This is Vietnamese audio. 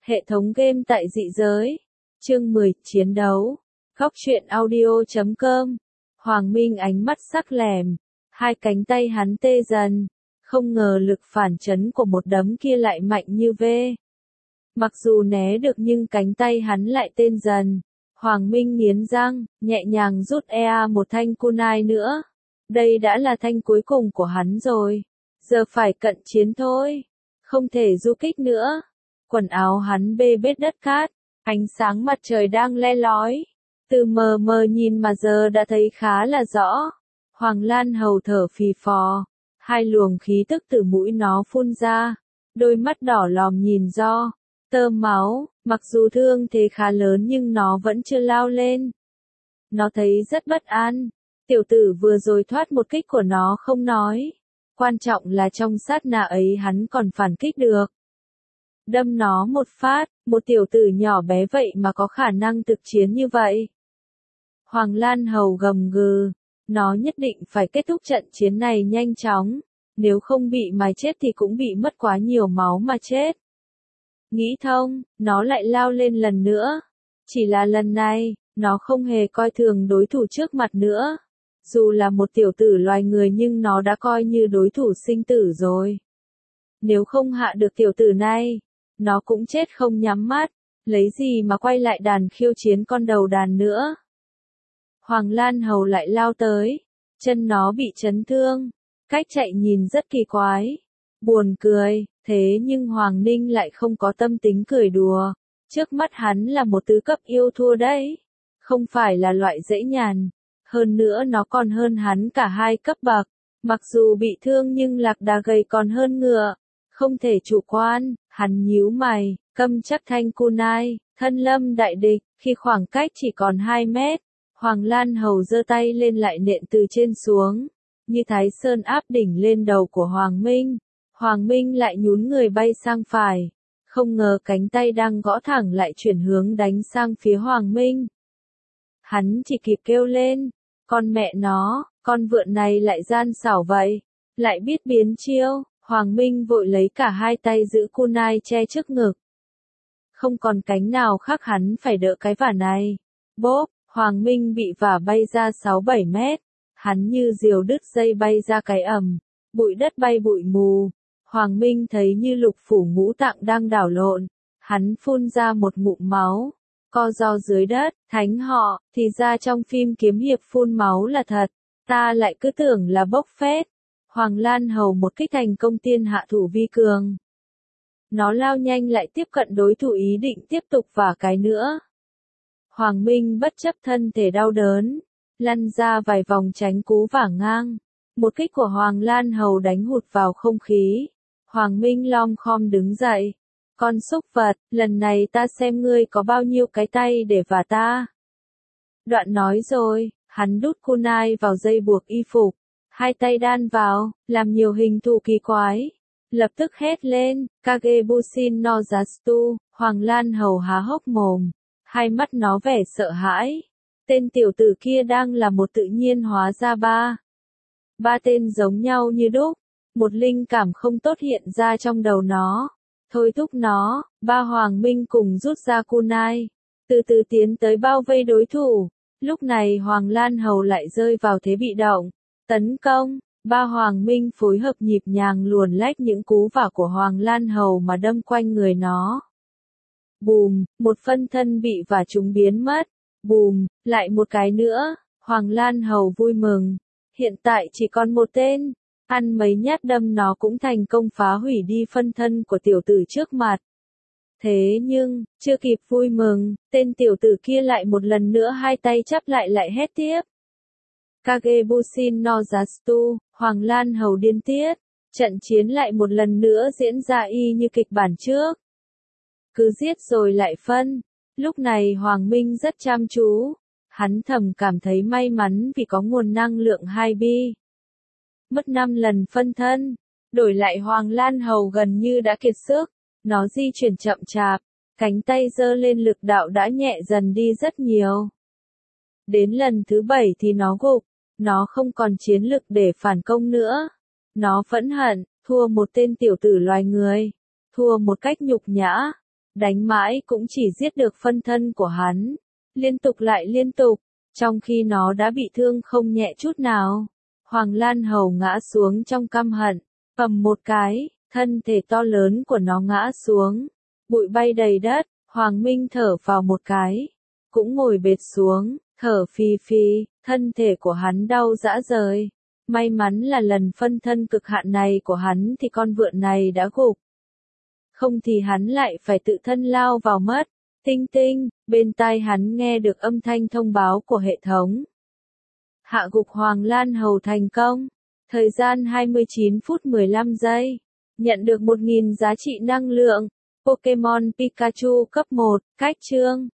Hệ thống game tại dị giới. Chương 10, chiến đấu. Góc truyện audio.com. Hoàng Minh ánh mắt sắc lẻm, hai cánh tay hắn tê dần, không ngờ lực phản chấn của một đấm kia lại mạnh như ve. Mặc dù né được nhưng cánh tay hắn lại tê dần. Hoàng Minh nghiến răng, nhẹ nhàng rút một thanh kunai nữa. Đây đã là thanh cuối cùng của hắn rồi. Giờ phải cận chiến thôi. Không thể du kích nữa. Quần áo hắn bê bết đất cát. Ánh sáng mặt trời đang le lói. Từ mờ mờ nhìn mà giờ đã thấy khá là rõ. Hoàng Lan Hầu thở phì phò. Hai luồng khí tức từ mũi nó phun ra. Đôi mắt đỏ lòm nhìn do. Tơ máu, mặc dù thương thế khá lớn nhưng nó vẫn chưa lao lên. Nó thấy rất bất an. Tiểu tử vừa rồi thoát một kích của nó không nói. Quan trọng là trong sát na ấy hắn còn phản kích được. Đâm nó một phát, một tiểu tử nhỏ bé vậy mà có khả năng thực chiến như vậy. Hoàng Lan Hầu gầm gừ. Nó nhất định phải kết thúc trận chiến này nhanh chóng. Nếu không bị mài chết thì cũng bị mất quá nhiều máu mà chết. Nghĩ thông, nó lại lao lên lần nữa. Chỉ là lần này, nó không hề coi thường đối thủ trước mặt nữa. Dù là một tiểu tử loài người nhưng nó đã coi như đối thủ sinh tử rồi. Nếu không hạ được tiểu tử này, nó cũng chết không nhắm mắt. Lấy gì mà quay lại đàn khiêu chiến con đầu đàn nữa. Hoàng Lan Hầu lại lao tới. Chân nó bị chấn thương. Cách chạy nhìn rất kỳ quái. Buồn cười, thế nhưng Hoàng Ninh lại không có tâm tính cười đùa. Trước mắt hắn là một tứ cấp yêu thua đấy. Không phải là loại dễ nhàn. Hơn nữa nó còn hơn hắn cả 2 cấp bậc. Mặc dù bị thương nhưng lạc đà gầy còn hơn ngựa. Không thể chủ quan, hắn nhíu mày, câm chắc thanh kunai, thân lâm đại địch. Khi khoảng cách chỉ còn 2 mét, Hoàng Lan Hầu giơ tay lên lại nện từ trên xuống. Như Thái Sơn áp đỉnh lên đầu của Hoàng Minh. Hoàng Minh lại nhún người bay sang phải. Không ngờ cánh tay đang gõ thẳng lại chuyển hướng đánh sang phía Hoàng Minh. Hắn chỉ kịp kêu lên. Con mẹ nó, con vượn này lại gian xảo vậy. Lại biết biến chiêu. Hoàng Minh vội lấy cả 2 tay giữ kunai che trước ngực. Không còn cánh nào khác hắn phải đỡ cái vả này. Bốp, Hoàng Minh bị vả bay ra 6-7 mét. Hắn như diều đứt dây bay ra cái ầm. Bụi đất bay bụi mù. Hoàng Minh thấy như lục phủ ngũ tạng đang đảo lộn. Hắn phun ra một ngụm máu. Co ro dưới đất, thánh họ, thì ra trong phim kiếm hiệp phun máu là thật. Ta lại cứ tưởng là bốc phét. Hoàng Lan Hầu một kích thành công tiên hạ thủ vi cường. Nó lao nhanh lại tiếp cận đối thủ ý định tiếp tục vả cái nữa. Hoàng Minh bất chấp thân thể đau đớn. Lăn ra vài vòng tránh cú vả ngang. Một kích của Hoàng Lan Hầu đánh hụt vào không khí. Hoàng Minh lom khom đứng dậy. Con súc vật, lần này ta xem ngươi có bao nhiêu cái tay để vả ta. Đoạn nói rồi, hắn đút kunai vào dây buộc y phục. 2 tay đan vào, làm nhiều hình thù kỳ quái. Lập tức hét lên, Kagebushin no Jastu, Hoàng Lan Hầu há hốc mồm. Hai mắt nó vẻ sợ hãi. Tên tiểu tử kia đang là một tự nhiên hóa ra 3 tên giống nhau như đúc. Một linh cảm không tốt hiện ra trong đầu nó. Thôi thúc nó, 3 Hoàng Minh cùng rút ra kunai. Từ từ tiến tới bao vây đối thủ. Lúc này Hoàng Lan Hầu lại rơi vào thế bị động. Tấn công, 3 Hoàng Minh phối hợp nhịp nhàng luồn lách những cú vả của Hoàng Lan Hầu mà đâm quanh người nó. Bùm, một phân thân bị vả trúng biến mất. Bùm, lại một cái nữa. Hoàng Lan Hầu vui mừng. Hiện tại chỉ còn một tên. Ăn mấy nhát đâm nó cũng thành công phá hủy đi phân thân của tiểu tử trước mặt. Thế nhưng, chưa kịp vui mừng, tên tiểu tử kia lại một lần nữa 2 tay chắp lại hét tiếp. Kagebushin no Jastu, Hoàng Lan Hầu điên tiết. Trận chiến lại một lần nữa diễn ra y như kịch bản trước. Cứ giết rồi lại phân. Lúc này Hoàng Minh rất chăm chú. Hắn thầm cảm thấy may mắn vì có nguồn năng lượng 2 bi. Mất 5 lần phân thân. Đổi lại Hoàng Lan Hầu gần như đã kiệt sức. Nó di chuyển chậm chạp. Cánh tay giơ lên lực đạo đã nhẹ dần đi rất nhiều. Đến lần thứ 7 thì nó gục. Nó không còn chiến lực để phản công nữa. Nó phẫn hận, thua một tên tiểu tử loài người. Thua một cách nhục nhã. đánh mãi cũng chỉ giết được phân thân của hắn, liên tục lại liên tục, trong khi nó đã bị thương không nhẹ chút nào. Hoàng Lan Hầu ngã xuống trong căm hận, cầm một cái, thân thể to lớn của nó ngã xuống, bụi bay đầy đất, Hoàng Minh thở vào một cái, cũng ngồi bệt xuống, thở phì phì, thân thể của hắn đau rã rời. May mắn là lần phân thân cực hạn này của hắn thì con vượn này đã gục. Không thì hắn lại phải tự thân lao vào mất. Tinh tinh, bên tai hắn nghe được âm thanh thông báo của hệ thống. Hạ gục Hoàng Lan Hầu thành công. Thời gian 29 phút 15 giây. Nhận được 1.000 giá trị năng lượng. Pokemon Pikachu cấp 1, cách chương.